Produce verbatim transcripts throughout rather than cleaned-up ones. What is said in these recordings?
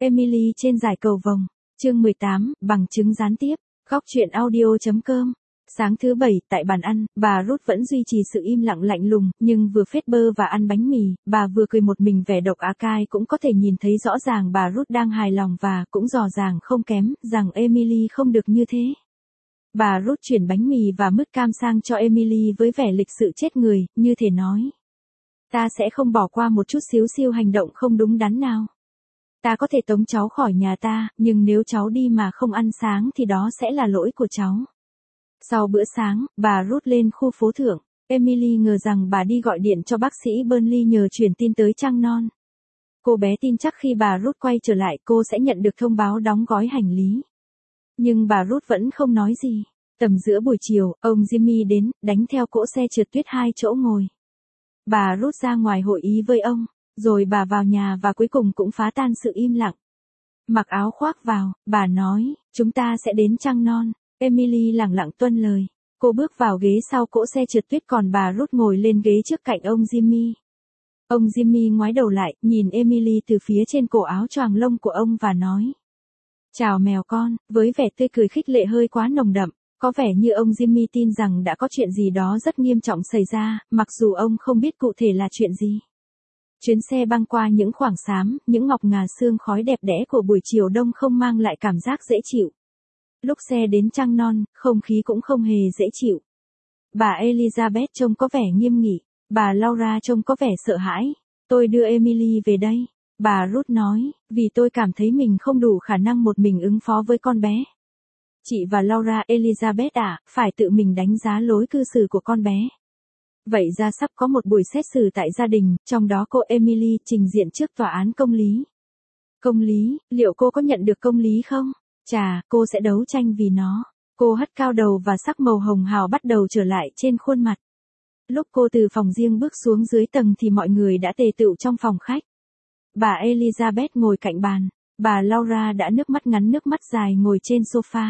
Emily trên giải cầu vồng. Chương mười tám, bằng chứng gián tiếp. Góc truyện audio.com. Sáng thứ bảy, tại bàn ăn, bà Ruth vẫn duy trì sự im lặng lạnh lùng, nhưng vừa phết bơ và ăn bánh mì, bà vừa cười một mình vẻ độc ác ai cũng có thể nhìn thấy rõ ràng bà Ruth đang hài lòng và cũng rõ ràng không kém, rằng Emily không được như thế. Bà Ruth chuyển bánh mì và mứt cam sang cho Emily với vẻ lịch sự chết người, như thể nói. Ta sẽ không bỏ qua một chút xíu siêu hành động không đúng đắn nào. Ta có thể tống cháu khỏi nhà ta, nhưng nếu cháu đi mà không ăn sáng thì đó sẽ là lỗi của cháu. Sau bữa sáng, bà Ruth lên khu phố thượng. Emily ngờ rằng bà đi gọi điện cho bác sĩ Burnley nhờ truyền tin tới Trăng Non. Cô bé tin chắc khi bà Ruth quay trở lại cô sẽ nhận được thông báo đóng gói hành lý. Nhưng bà Ruth vẫn không nói gì. Tầm giữa buổi chiều, ông Jimmy đến, đánh theo cỗ xe trượt tuyết hai chỗ ngồi. Bà Ruth ra ngoài hội ý với ông, rồi bà vào nhà và cuối cùng cũng phá tan sự im lặng. Mặc áo khoác vào, bà nói, chúng ta sẽ đến Trăng Non. Emily lẳng lặng tuân lời. Cô bước vào ghế sau cỗ xe trượt tuyết còn bà Ruth ngồi lên ghế trước cạnh ông Jimmy. Ông Jimmy ngoái đầu lại, nhìn Emily từ phía trên cổ áo choàng lông của ông và nói. Chào mèo con, với vẻ tươi cười khích lệ hơi quá nồng đậm. Có vẻ như ông Jimmy tin rằng đã có chuyện gì đó rất nghiêm trọng xảy ra, mặc dù ông không biết cụ thể là chuyện gì. Chuyến xe băng qua những khoảng xám, những ngọc ngà sương khói đẹp đẽ của buổi chiều đông không mang lại cảm giác dễ chịu. Lúc xe đến Trăng Non, không khí cũng không hề dễ chịu. Bà Elizabeth trông có vẻ nghiêm nghị, bà Laura trông có vẻ sợ hãi. Tôi đưa Emily về đây, bà Ruth nói, vì tôi cảm thấy mình không đủ khả năng một mình ứng phó với con bé. Chị và Laura Elizabeth à, phải tự mình đánh giá lối cư xử của con bé. Vậy ra sắp có một buổi xét xử tại gia đình, trong đó cô Emily trình diện trước tòa án công lý. Công lý, liệu cô có nhận được công lý không? Chà, cô sẽ đấu tranh vì nó. Cô hất cao đầu và sắc màu hồng hào bắt đầu trở lại trên khuôn mặt. Lúc cô từ phòng riêng bước xuống dưới tầng thì mọi người đã tề tựu trong phòng khách. Bà Elizabeth ngồi cạnh bàn. Bà Laura đã nước mắt ngắn nước mắt dài ngồi trên sofa.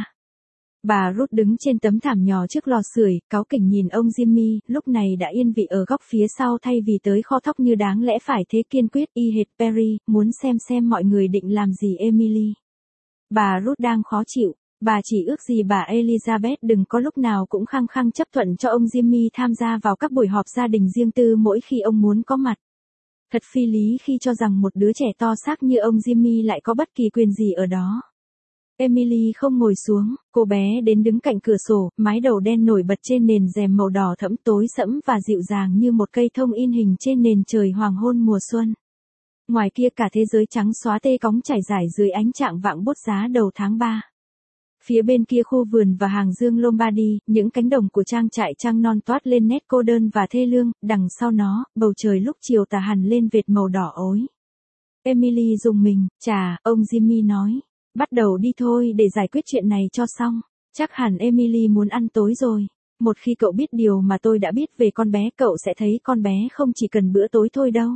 Bà Ruth đứng trên tấm thảm nhỏ trước lò sưởi, cáu kỉnh nhìn ông Jimmy, lúc này đã yên vị ở góc phía sau thay vì tới kho thóc như đáng lẽ phải thế kiên quyết y hệt Perry, muốn xem xem mọi người định làm gì Emily. Bà Ruth đang khó chịu, bà chỉ ước gì bà Elizabeth đừng có lúc nào cũng khăng khăng chấp thuận cho ông Jimmy tham gia vào các buổi họp gia đình riêng tư mỗi khi ông muốn có mặt. Thật phi lý khi cho rằng một đứa trẻ to xác như ông Jimmy lại có bất kỳ quyền gì ở đó. Emily không ngồi xuống, cô bé đến đứng cạnh cửa sổ, mái đầu đen nổi bật trên nền rèm màu đỏ thẫm tối sẫm và dịu dàng như một cây thông in hình trên nền trời hoàng hôn mùa xuân. Ngoài kia cả thế giới trắng xóa tê cóng trải dài dưới ánh trạng vạng bút giá đầu tháng ba. Phía bên kia khu vườn và hàng dương Lombardy, những cánh đồng của trang trại Trăng Non toát lên nét cô đơn và thê lương, đằng sau nó, bầu trời lúc chiều tà hẳn lên vệt màu đỏ ối. Emily rùng mình, chà, ông Jimmy nói. Bắt đầu đi thôi để giải quyết chuyện này cho xong. Chắc hẳn Emily muốn ăn tối rồi. Một khi cậu biết điều mà tôi đã biết về con bé cậu sẽ thấy con bé không chỉ cần bữa tối thôi đâu.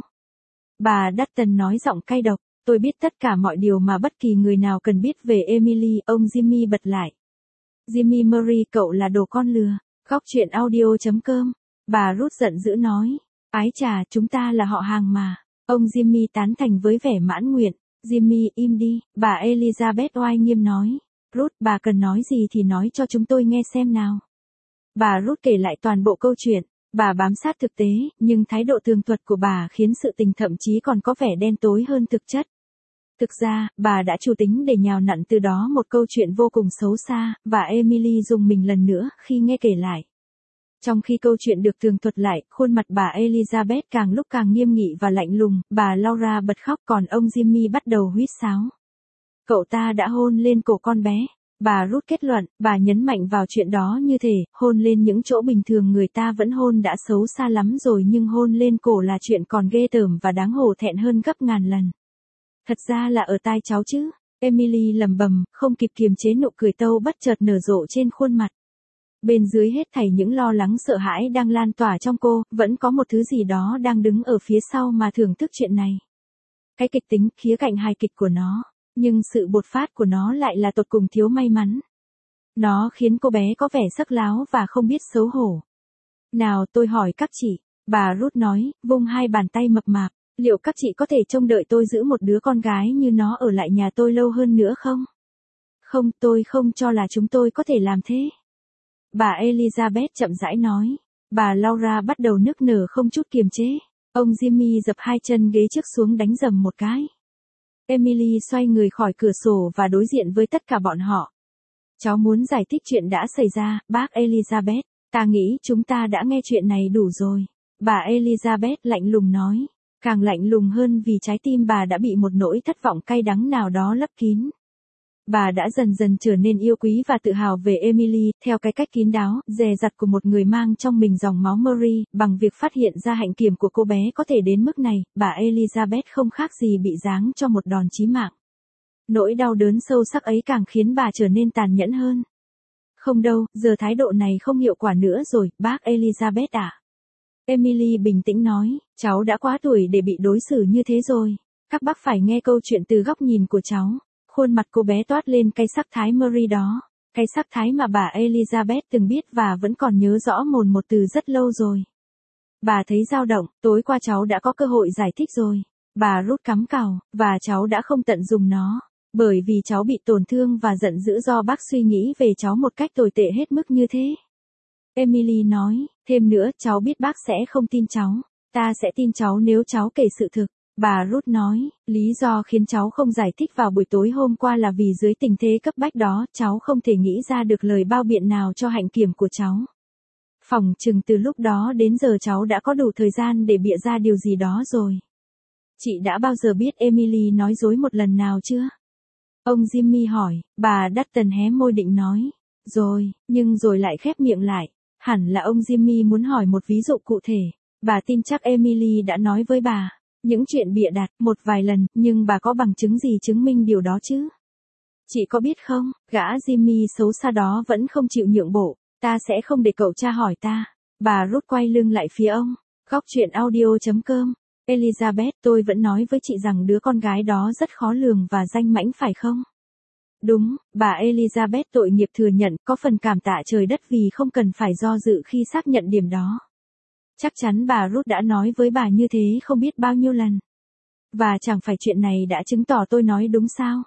Bà Dutton nói giọng cay độc. Tôi biết tất cả mọi điều mà bất kỳ người nào cần biết về Emily. Ông Jimmy bật lại. Jimmy Murray cậu là đồ con lừa. Góc truyện audio.com. Bà Ruth giận dữ nói. Ái chà chúng ta là họ hàng mà. Ông Jimmy tán thành với vẻ mãn nguyện. Jimmy, im đi, bà Elizabeth oai nghiêm nói. Ruth, bà cần nói gì thì nói cho chúng tôi nghe xem nào. Bà Ruth kể lại toàn bộ câu chuyện, bà bám sát thực tế, nhưng thái độ tường thuật của bà khiến sự tình thậm chí còn có vẻ đen tối hơn thực chất. Thực ra, bà đã chủ tính để nhào nặn từ đó một câu chuyện vô cùng xấu xa, và Emily dùng mình lần nữa khi nghe kể lại. Trong khi câu chuyện được tường thuật lại, khuôn mặt bà Elizabeth càng lúc càng nghiêm nghị và lạnh lùng, bà Laura bật khóc còn ông Jimmy bắt đầu huýt sáo. Cậu ta đã hôn lên cổ con bé. Bà Ruth kết luận, bà nhấn mạnh vào chuyện đó như thể, hôn lên những chỗ bình thường người ta vẫn hôn đã xấu xa lắm rồi nhưng hôn lên cổ là chuyện còn ghê tởm và đáng hổ thẹn hơn gấp ngàn lần. Thật ra là ở tai cháu chứ. Emily lẩm bẩm, không kịp kiềm chế nụ cười tâu bất chợt nở rộ trên khuôn mặt. Bên dưới hết thảy những lo lắng sợ hãi đang lan tỏa trong cô, vẫn có một thứ gì đó đang đứng ở phía sau mà thưởng thức chuyện này. Cái kịch tính, khía cạnh hài kịch của nó, nhưng sự bột phát của nó lại là tột cùng thiếu may mắn. Nó khiến cô bé có vẻ sắc láo và không biết xấu hổ. Nào tôi hỏi các chị, bà Ruth nói, vung hai bàn tay mập mạp, Liệu các chị có thể trông đợi tôi giữ một đứa con gái như nó ở lại nhà tôi lâu hơn nữa không? Không, tôi không cho là chúng tôi có thể làm thế. Bà Elizabeth chậm rãi nói. Bà Laura bắt đầu nức nở không chút kiềm chế. Ông Jimmy dập hai chân ghế trước xuống đánh dầm một cái. Emily xoay người khỏi cửa sổ và đối diện với tất cả bọn họ. Cháu muốn giải thích chuyện đã xảy ra, bác Elizabeth. Ta nghĩ chúng ta đã nghe chuyện này đủ rồi. Bà Elizabeth lạnh lùng nói. Càng lạnh lùng hơn vì trái tim bà đã bị một nỗi thất vọng cay đắng nào đó lấp kín. Bà đã dần dần trở nên yêu quý và tự hào về Emily, theo cái cách kín đáo, dè dặt của một người mang trong mình dòng máu Murray. Bằng việc phát hiện ra hạnh kiểm của cô bé có thể đến mức này, bà Elizabeth không khác gì bị giáng cho một đòn chí mạng. Nỗi đau đớn sâu sắc ấy càng khiến bà trở nên tàn nhẫn hơn. Không đâu, giờ thái độ này không hiệu quả nữa rồi, bác Elizabeth ạ. Emily bình tĩnh nói, cháu đã quá tuổi để bị đối xử như thế rồi. Các bác phải nghe câu chuyện từ góc nhìn của cháu. Khuôn mặt cô bé toát lên cái sắc thái Murray đó. Cái sắc thái mà bà Elizabeth từng biết và vẫn còn nhớ rõ mồn một từ rất lâu rồi. Bà thấy dao động, tối qua cháu đã có cơ hội giải thích rồi. Bà Ruth cắm cằm, và cháu đã không tận dụng nó. Bởi vì cháu bị tổn thương và giận dữ do bác suy nghĩ về cháu một cách tồi tệ hết mức như thế. Emily nói, thêm nữa cháu biết bác sẽ không tin cháu. Ta sẽ tin cháu nếu cháu kể sự thực. Bà Ruth nói, lý do khiến cháu không giải thích vào buổi tối hôm qua là vì dưới tình thế cấp bách đó, cháu không thể nghĩ ra được lời bao biện nào cho hạnh kiểm của cháu. Phỏng chừng từ lúc đó đến giờ cháu đã có đủ thời gian để bịa ra điều gì đó rồi. Chị đã bao giờ biết Emily nói dối một lần nào chưa? Ông Jimmy hỏi, bà Dutton hé môi định nói. Rồi, nhưng rồi lại khép miệng lại. Hẳn là ông Jimmy muốn hỏi một ví dụ cụ thể. Bà tin chắc Emily đã nói với bà. Những chuyện bịa đặt một vài lần, nhưng bà có bằng chứng gì chứng minh điều đó chứ? Chị có biết không, gã Jimmy xấu xa đó vẫn không chịu nhượng bộ. Ta sẽ không để cậu tra hỏi ta. Bà Ruth quay lưng lại phía ông. Góc chuyện audio chấm com. Elizabeth, tôi vẫn nói với chị rằng đứa con gái đó rất khó lường và danh mãnh phải không? Đúng, bà Elizabeth tội nghiệp thừa nhận, có phần cảm tạ trời đất vì không cần phải do dự khi xác nhận điểm đó. Chắc chắn bà Ruth đã nói với bà như thế không biết bao nhiêu lần. Và chẳng phải chuyện này đã chứng tỏ tôi nói đúng sao?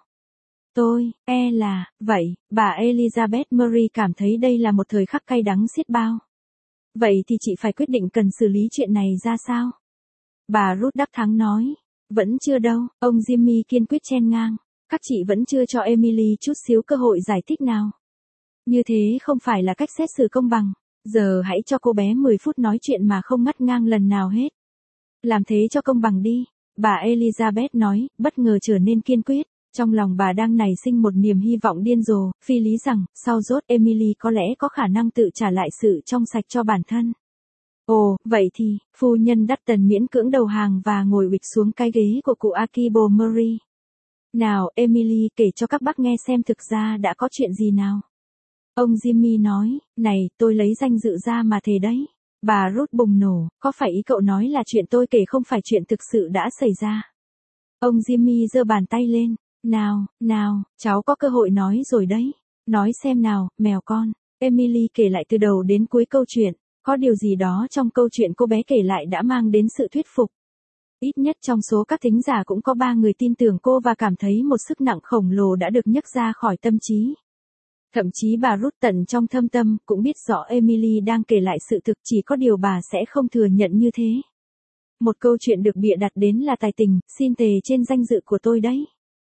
Tôi, e là, vậy, bà Elizabeth Murray cảm thấy đây là một thời khắc cay đắng xiết bao. Vậy thì chị phải quyết định cần xử lý chuyện này ra sao? Bà Ruth đắc thắng nói. Vẫn chưa đâu, ông Jimmy kiên quyết chen ngang. Các chị vẫn chưa cho Emily chút xíu cơ hội giải thích nào. Như thế không phải là cách xét xử công bằng. Giờ hãy cho cô bé mười phút nói chuyện mà không ngắt ngang lần nào hết. Làm thế cho công bằng đi. Bà Elizabeth nói, bất ngờ trở nên kiên quyết. Trong lòng bà đang nảy sinh một niềm hy vọng điên rồ, phi lý rằng, sau rốt Emily có lẽ có khả năng tự trả lại sự trong sạch cho bản thân. Ồ, vậy thì, phu nhân Dutton miễn cưỡng đầu hàng và ngồi ụp xuống cái ghế của cụ Akibo Murray. Nào, Emily kể cho các bác nghe xem thực ra đã có chuyện gì nào. Ông Jimmy nói, này, tôi lấy danh dự ra mà thề đấy. Bà Ruth bùng nổ, có phải ý cậu nói là chuyện tôi kể không phải chuyện thực sự đã xảy ra? Ông Jimmy giơ bàn tay lên, nào, nào, cháu có cơ hội nói rồi đấy. Nói xem nào, mèo con. Emily kể lại từ đầu đến cuối câu chuyện. Có điều gì đó trong câu chuyện cô bé kể lại đã mang đến sự thuyết phục. Ít nhất trong số các thính giả cũng có ba người tin tưởng cô và cảm thấy một sức nặng khổng lồ đã được nhấc ra khỏi tâm trí. Thậm chí bà Ruth tận trong thâm tâm cũng biết rõ Emily đang kể lại sự thực, chỉ có điều bà sẽ không thừa nhận như thế. Một câu chuyện được bịa đặt đến là tài tình, xin thề trên danh dự của tôi đấy.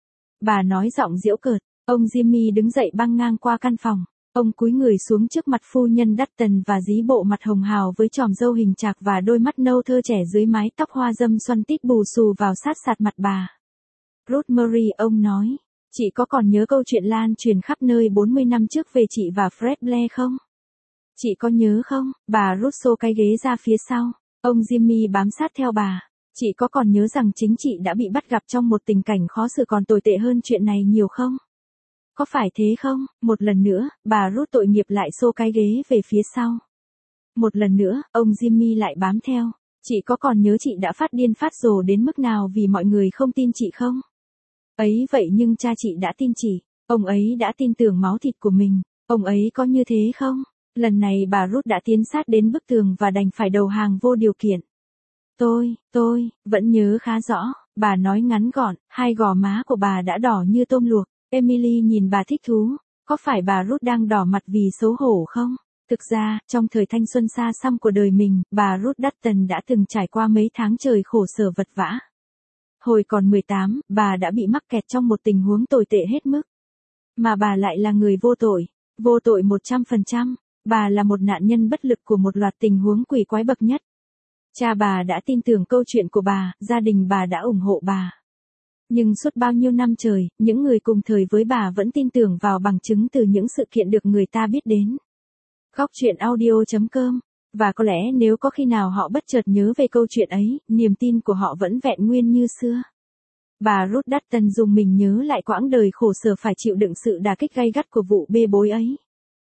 Bà nói giọng giễu cợt. Ông Jimmy đứng dậy băng ngang qua căn phòng. Ông cúi người xuống trước mặt phu nhân Dutton và dí bộ mặt hồng hào với chòm râu hình trạc và đôi mắt nâu thơ trẻ dưới mái tóc hoa dâm xoăn tít bù xù vào sát sạt mặt bà. Ruth Murray, ông nói. Chị có còn nhớ câu chuyện lan truyền khắp nơi bốn mươi năm trước về chị và Fred Blair không? Chị có nhớ không? Bà Ruth xô cái ghế ra phía sau. Ông Jimmy bám sát theo bà. Chị có còn nhớ rằng chính chị đã bị bắt gặp trong một tình cảnh khó xử còn tồi tệ hơn chuyện này nhiều không? Có phải thế không? Một lần nữa, bà Ruth tội nghiệp lại xô cái ghế về phía sau. Một lần nữa, ông Jimmy lại bám theo. Chị có còn nhớ chị đã phát điên phát rồ đến mức nào vì mọi người không tin chị không? Ấy vậy nhưng cha chị đã tin chị. Ông ấy đã tin tưởng máu thịt của mình. Ông ấy có như thế không? Lần này bà Ruth đã tiến sát đến bức tường và đành phải đầu hàng vô điều kiện. Tôi, tôi, vẫn nhớ khá rõ, bà nói ngắn gọn, hai gò má của bà đã đỏ như tôm luộc. Emily nhìn bà thích thú, có phải bà Ruth đang đỏ mặt vì xấu hổ không? Thực ra, trong thời thanh xuân xa xăm của đời mình, bà Ruth Dutton đã từng trải qua mấy tháng trời khổ sở vật vã. Hồi còn mười tám, bà đã bị mắc kẹt trong một tình huống tồi tệ hết mức. Mà bà lại là người vô tội, vô tội một trăm phần trăm, bà là một nạn nhân bất lực của một loạt tình huống quỷ quái bậc nhất. Cha bà đã tin tưởng câu chuyện của bà, gia đình bà đã ủng hộ bà. Nhưng suốt bao nhiêu năm trời, những người cùng thời với bà vẫn tin tưởng vào bằng chứng từ những sự kiện được người ta biết đến. Góc chuyện audio chấm com. Và có lẽ nếu có khi nào họ bất chợt nhớ về câu chuyện ấy, niềm tin của họ vẫn vẹn nguyên như xưa. Bà Ruth Dutton dùng mình nhớ lại quãng đời khổ sở phải chịu đựng sự đả kích gay gắt của vụ bê bối ấy.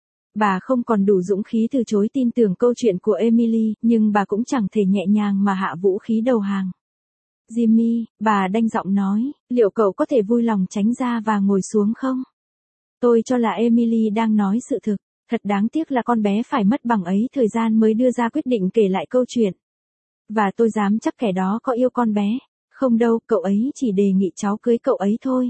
Bà không còn đủ dũng khí từ chối tin tưởng câu chuyện của Emily, nhưng bà cũng chẳng thể nhẹ nhàng mà hạ vũ khí đầu hàng. Jimmy, bà đanh giọng nói, liệu cậu có thể vui lòng tránh ra và ngồi xuống không? Tôi cho là Emily đang nói sự thực, thật đáng tiếc là con bé phải mất bằng ấy thời gian mới đưa ra quyết định kể lại câu chuyện. Và tôi dám chắc kẻ đó có yêu con bé. Không đâu, cậu ấy chỉ đề nghị cháu cưới cậu ấy thôi.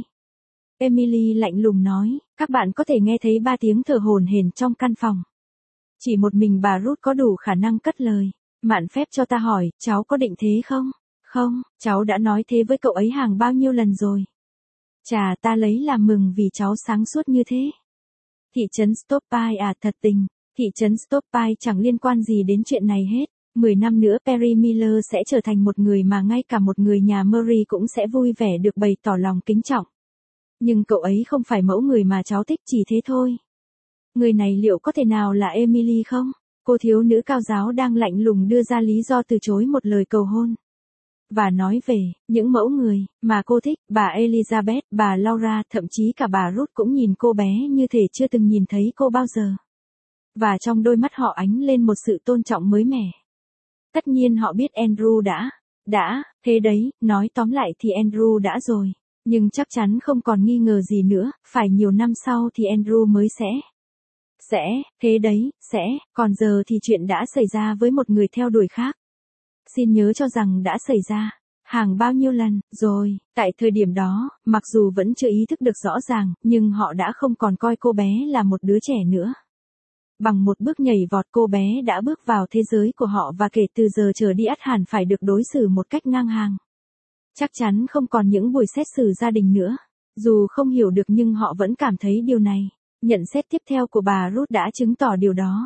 Emily lạnh lùng nói, các bạn có thể nghe thấy ba tiếng thở hổn hển trong căn phòng. Chỉ một mình bà Ruth có đủ khả năng cất lời. Mạn phép cho ta hỏi, cháu có định thế không? Không, cháu đã nói thế với cậu ấy hàng bao nhiêu lần rồi. Chà, ta lấy làm mừng vì cháu sáng suốt như thế. Thị trấn Stoppie à, thật tình, thị trấn Stoppie chẳng liên quan gì đến chuyện này hết. Mười năm nữa Perry Miller sẽ trở thành một người mà ngay cả một người nhà Murray cũng sẽ vui vẻ được bày tỏ lòng kính trọng. Nhưng cậu ấy không phải mẫu người mà cháu thích, chỉ thế thôi. Người này liệu có thể nào là Emily không? Cô thiếu nữ cao giáo đang lạnh lùng đưa ra lý do từ chối một lời cầu hôn. Và nói về những mẫu người mà cô thích, bà Elizabeth, bà Laura, thậm chí cả bà Ruth cũng nhìn cô bé như thể chưa từng nhìn thấy cô bao giờ. Và trong đôi mắt họ ánh lên một sự tôn trọng mới mẻ. Tất nhiên họ biết Andrew đã, đã, thế đấy, nói tóm lại thì Andrew đã rồi. Nhưng chắc chắn không còn nghi ngờ gì nữa, phải nhiều năm sau thì Andrew mới sẽ. Sẽ, thế đấy, sẽ, còn giờ thì chuyện đã xảy ra với một người theo đuổi khác. Xin nhớ cho rằng đã xảy ra, hàng bao nhiêu lần, rồi, tại thời điểm đó, mặc dù vẫn chưa ý thức được rõ ràng, nhưng họ đã không còn coi cô bé là một đứa trẻ nữa. Bằng một bước nhảy vọt cô bé đã bước vào thế giới của họ và kể từ giờ trở đi ắt hẳn phải được đối xử một cách ngang hàng. Chắc chắn không còn những buổi xét xử gia đình nữa. Dù không hiểu được nhưng họ vẫn cảm thấy điều này. Nhận xét tiếp theo của bà Ruth đã chứng tỏ điều đó.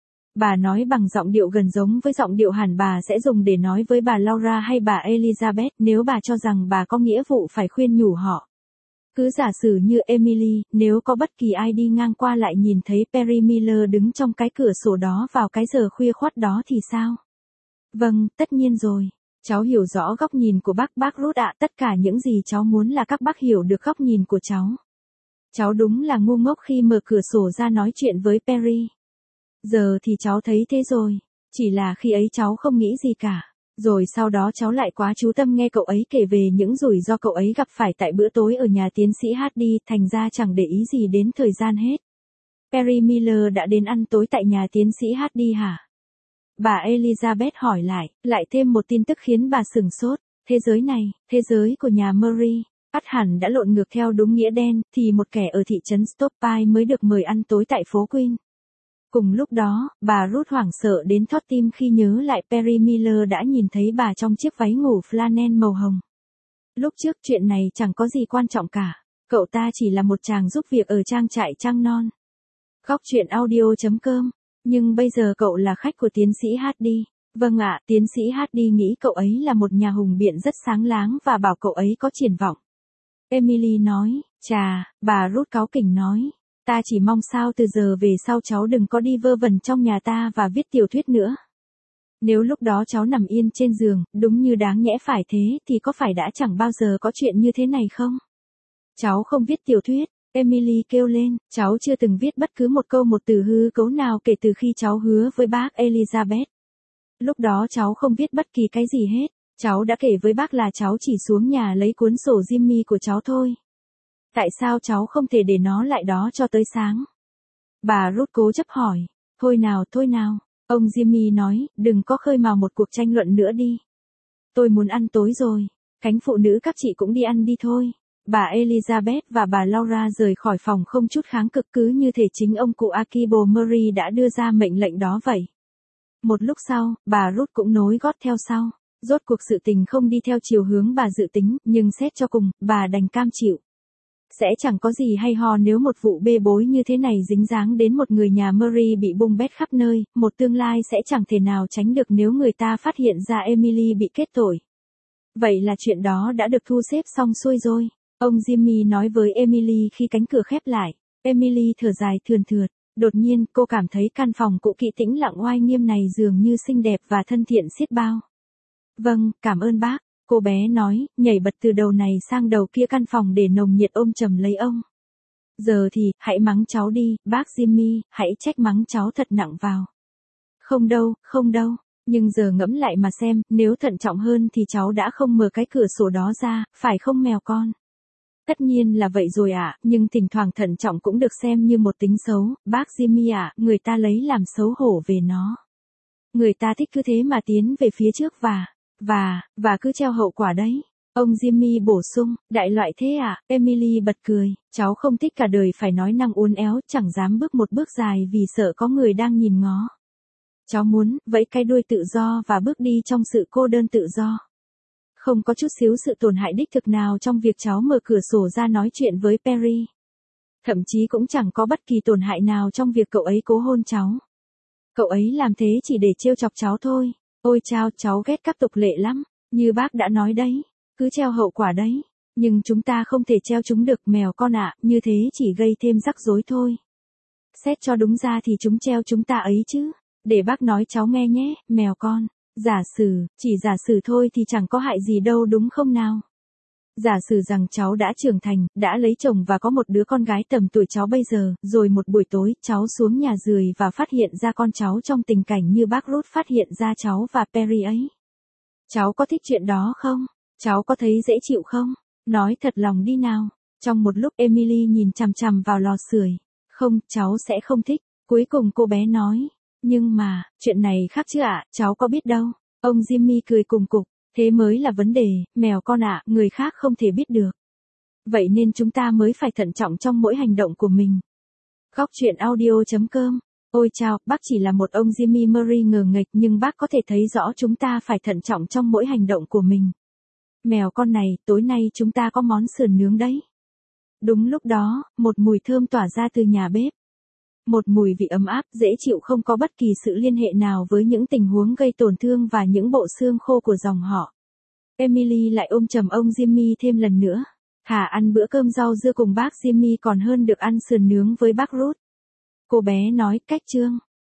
Bà nói bằng giọng điệu gần giống với giọng điệu hẳn bà sẽ dùng để nói với bà Laura hay bà Elizabeth nếu bà cho rằng bà có nghĩa vụ phải khuyên nhủ họ. Cứ giả sử như Emily, nếu có bất kỳ ai đi ngang qua lại nhìn thấy Perry Miller đứng trong cái cửa sổ đó vào cái giờ khuya khoắt đó thì sao? Vâng, tất nhiên rồi. Cháu hiểu rõ góc nhìn của bác bác Ruth ạ, tất cả những gì cháu muốn là các bác hiểu được góc nhìn của cháu. Cháu đúng là ngu ngốc khi mở cửa sổ ra nói chuyện với Perry. Giờ thì cháu thấy thế rồi, chỉ là khi ấy cháu không nghĩ gì cả. Rồi sau đó cháu lại quá chú tâm nghe cậu ấy kể về những rủi ro cậu ấy gặp phải tại bữa tối ở nhà tiến sĩ Hardy, thành ra chẳng để ý gì đến thời gian hết. Perry Miller đã đến ăn tối tại nhà tiến sĩ Hardy hả? Bà Elizabeth hỏi lại, lại thêm một tin tức khiến bà sửng sốt. Thế giới này, thế giới của nhà Murray, ắt hẳn đã lộn ngược theo đúng nghĩa đen, thì một kẻ ở thị trấn Stoppie mới được mời ăn tối tại phố Queen. Cùng lúc đó, bà Ruth hoảng sợ đến thót tim khi nhớ lại Perry Miller đã nhìn thấy bà trong chiếc váy ngủ flannel màu hồng. Lúc trước chuyện này chẳng có gì quan trọng cả, cậu ta chỉ là một chàng giúp việc ở trang trại trăng non. Góc chuyện audio chấm com. Nhưng bây giờ cậu là khách của tiến sĩ Hardy. Vâng ạ, tiến sĩ Hardy nghĩ cậu ấy là một nhà hùng biện rất sáng láng và bảo cậu ấy có triển vọng. Emily nói, chà, bà Ruth cáu kỉnh nói. Ta chỉ mong sao từ giờ về sau cháu đừng có đi vơ vẩn trong nhà ta và viết tiểu thuyết nữa. Nếu lúc đó cháu nằm yên trên giường, đúng như đáng nhẽ phải thế, thì có phải đã chẳng bao giờ có chuyện như thế này không? Cháu không viết tiểu thuyết, Emily kêu lên, cháu chưa từng viết bất cứ một câu một từ hư cấu nào kể từ khi cháu hứa với bác Elizabeth. Lúc đó cháu không viết bất kỳ cái gì hết, cháu đã kể với bác là cháu chỉ xuống nhà lấy cuốn sổ Jimmy của cháu thôi. Tại sao cháu không thể để nó lại đó cho tới sáng? Bà Ruth cố chấp hỏi, thôi nào thôi nào, ông Jimmy nói, đừng có khơi mào một cuộc tranh luận nữa đi. tôi muốn ăn tối rồi. Cánh phụ nữ các chị cũng đi ăn đi thôi. Bà Elizabeth và bà Laura rời khỏi phòng không chút kháng cự, cứ như thể chính ông cụ Archibald Murray đã đưa ra mệnh lệnh đó vậy. Một lúc sau, bà Ruth cũng nối gót theo sau. Rốt cuộc sự tình không đi theo chiều hướng bà dự tính, nhưng xét cho cùng, bà đành cam chịu. Sẽ chẳng có gì hay ho nếu một vụ bê bối như thế này dính dáng đến một người nhà Murray bị bung bét khắp nơi, một tương lai sẽ chẳng thể nào tránh được nếu người ta phát hiện ra Emily bị kết tội. Vậy là chuyện đó đã được thu xếp xong xuôi rồi. Ông Jimmy nói với Emily khi cánh cửa khép lại. Emily thở dài thườn thượt. Đột nhiên cô cảm thấy căn phòng cũ kỹ tĩnh lặng oai nghiêm này dường như xinh đẹp và thân thiện xiết bao. Vâng, cảm ơn bác, cô bé nói, nhảy bật từ đầu này sang đầu kia căn phòng để nồng nhiệt ôm chầm lấy ông. Giờ thì, hãy mắng cháu đi, bác Jimmy, hãy trách mắng cháu thật nặng vào. Không đâu, không đâu, nhưng giờ ngẫm lại mà xem, nếu thận trọng hơn thì cháu đã không mở cái cửa sổ đó ra, phải không mèo con? Tất nhiên là vậy rồi ạ, à, nhưng thỉnh thoảng thận trọng cũng được xem như một tính xấu, bác Jimmy ạ, à, người ta lấy làm xấu hổ về nó. Người ta thích cứ thế mà tiến về phía trước và, và, và cứ treo hậu quả đấy. Ông Jimmy bổ sung, đại loại thế à, Emily bật cười, cháu không thích cả đời phải nói năng uốn éo, chẳng dám bước một bước dài vì sợ có người đang nhìn ngó. Cháu muốn, vẫy cái đuôi tự do và bước đi trong sự cô đơn tự do. Không có chút xíu sự tổn hại đích thực nào trong việc cháu mở cửa sổ ra nói chuyện với Perry. Thậm chí cũng chẳng có bất kỳ tổn hại nào trong việc cậu ấy cố hôn cháu. Cậu ấy làm thế chỉ để trêu chọc cháu thôi. Ôi chao, cháu ghét các tục lệ lắm. Như bác đã nói đấy, cứ treo hậu quả đấy. Nhưng chúng ta không thể treo chúng được mèo con ạ, như thế chỉ gây thêm rắc rối thôi. Xét cho đúng ra thì chúng treo chúng ta ấy chứ. Để bác nói cháu nghe nhé, mèo con. Giả sử, chỉ giả sử thôi thì chẳng có hại gì đâu đúng không nào? Giả sử rằng cháu đã trưởng thành, đã lấy chồng và có một đứa con gái tầm tuổi cháu bây giờ, rồi một buổi tối, cháu xuống nhà rười và phát hiện ra con cháu trong tình cảnh như bác Ruth phát hiện ra cháu và Perry ấy. Cháu có thích chuyện đó không? Cháu có thấy dễ chịu không? Nói thật lòng đi nào. Trong một lúc Emily nhìn chằm chằm vào lò sưởi. Không, cháu sẽ không thích. Cuối cùng cô bé nói. Nhưng mà, chuyện này khác chứ ạ, cháu có biết đâu. Ông Jimmy cười cùng cục. Thế mới là vấn đề, mèo con ạ, người khác không thể biết được. Vậy nên chúng ta mới phải thận trọng trong mỗi hành động của mình. Góc truyện audio chấm com. Ôi chao, bác chỉ là một ông Jimmy Murray ngờ nghệch nhưng bác có thể thấy rõ chúng ta phải thận trọng trong mỗi hành động của mình. Mèo con này, tối nay chúng ta có món sườn nướng đấy. Đúng lúc đó, một mùi thơm tỏa ra từ nhà bếp. Một mùi vị ấm áp, dễ chịu không có bất kỳ sự liên hệ nào với những tình huống gây tổn thương và những bộ xương khô của dòng họ. Emily lại ôm chầm ông Jimmy thêm lần nữa. Thà ăn bữa cơm rau dưa cùng bác Jimmy còn hơn được ăn sườn nướng với bác Ruth. Cô bé nói, cách chương.